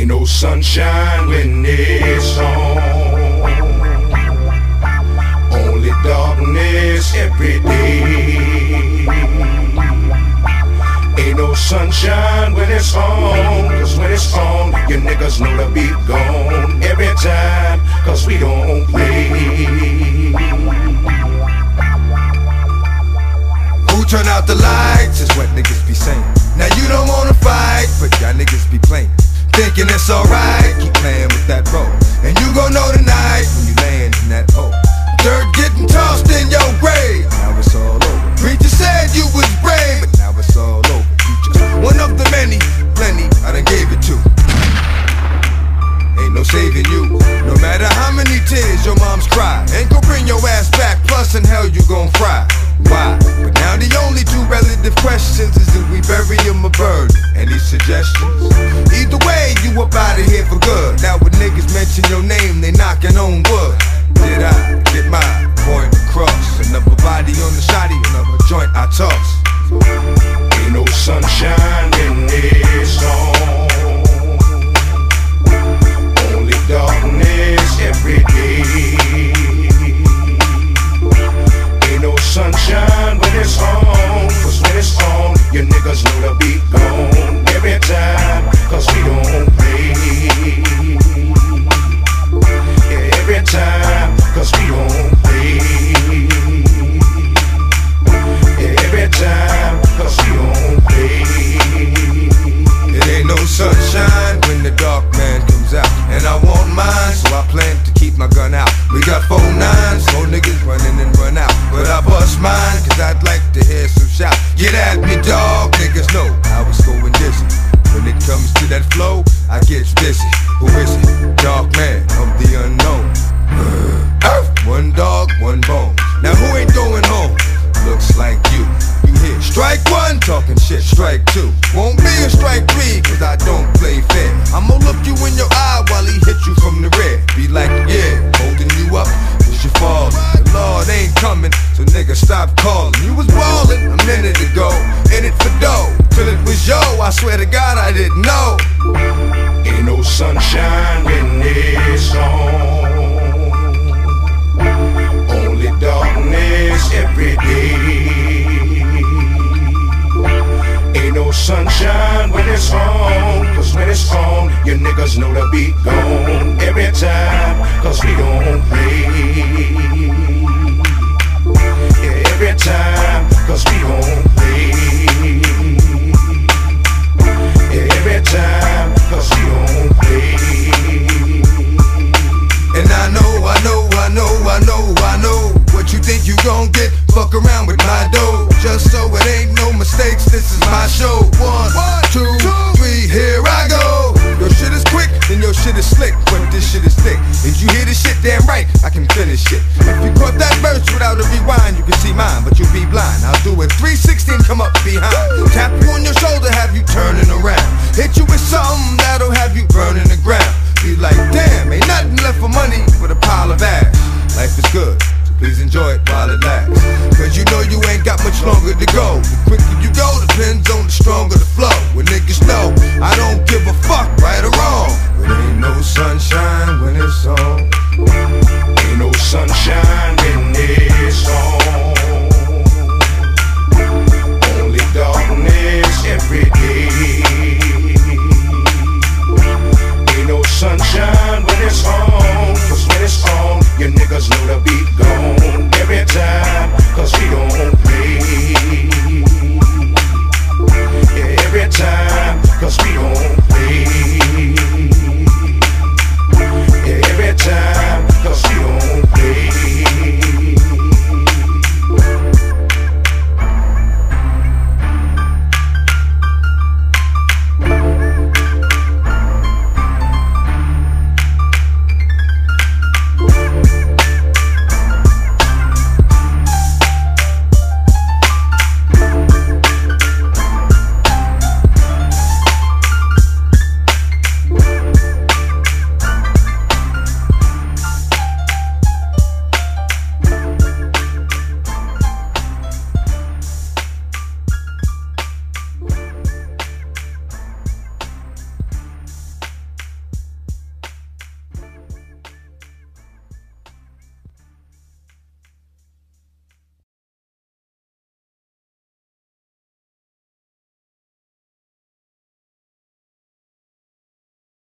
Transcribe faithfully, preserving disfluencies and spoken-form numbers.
no sunshine when it's on, only darkness every day. Ain't no sunshine when it's on, cause when it's on, you niggas know the beat gone every time, cause we don't play. Who turn out the lights is what niggas be saying. Now you don't wanna fight, but y'all niggas be playing, thinking it's alright, keep playing with that role. And you gon' know tonight when you land in that hole. Dirt getting tossed in your grave, now it's all over. Preacher said you was brave, but now it's all over. You just one of the many, plenty I done gave it to. Ain't no saving you, no matter how many tears your moms cry. Ain't gon' bring your ass back, plus in hell you gon' fry. Why? But now the only two relative questions is do we bury him or burn? Any suggestions? Either way, you up out of here for good. Now when niggas mention your name, they knocking on wood. Did I get my point across? Another body on the shoddy, another joint I toss. Ain't no sunshine when it's on, only darkness every day. Ain't no sunshine when it's on, cause when it's on, you niggas know the beat gone every time, cause we don't play. Yeah, every time, cause we don't play. Yeah, every time, cause we don't play. It ain't no sunshine when the dark man comes out, and I want mine, so I plan to keep my gun out. We got four nines, four niggas running and run out, but I bust mine, cause I'd like to hear some shout. Get at me, dog, niggas know I was going dizzy. When it comes to that flow, I get busy. Who is it? Dark man, I'm the unknown. One dog, one bone. Now who ain't going home? Looks like you. You hear strike one, talking shit, strike two. Won't be a strike three, cause I don't play fair. I'ma look you in your eye while he hit you from the rear. Be like, yeah, holding you up, cause you falling. The Lord ain't coming, so nigga stop calling. You was ballin' a minute ago, in it for dough. Till it was yo, I swear to God I didn't know. Ain't no sunshine when it's on, only darkness every day. Ain't no sunshine when it's on, cause when it's on, you niggas know the beat gone every time, cause we don't play. Yeah, every time, cause we don't play. Yeah, every time, cause we don't play. And I know, I know, I know, I know, I know what you think you gon' get, fuck around with my dough. Just so it ain't no mistakes, this is my show. One, two, three, here I go. Your shit is quick, then your shit is slick, but this shit is thick. If you hear this shit damn right, I can finish it. If you caught that verse without a rewind, you can see mine, but you'll be blind. I'll do it three sixty and come up behind. Tap you on your shoulder, have you turning around. Hit you with something that'll have you burning the ground. Be like, damn, ain't nothing left for money but a pile of ash. Life is good, so please enjoy it while it lasts. Cause you know you ain't got much longer to go. The quicker you go depends on the stronger the flow. When niggas know I don't give a fuck, right or wrong. But ain't no sunshine when it's on. Ain't no sunshine when it's on, only darkness every day. Ain't no sunshine when it's on, cause when it's on, you niggas know the beat gone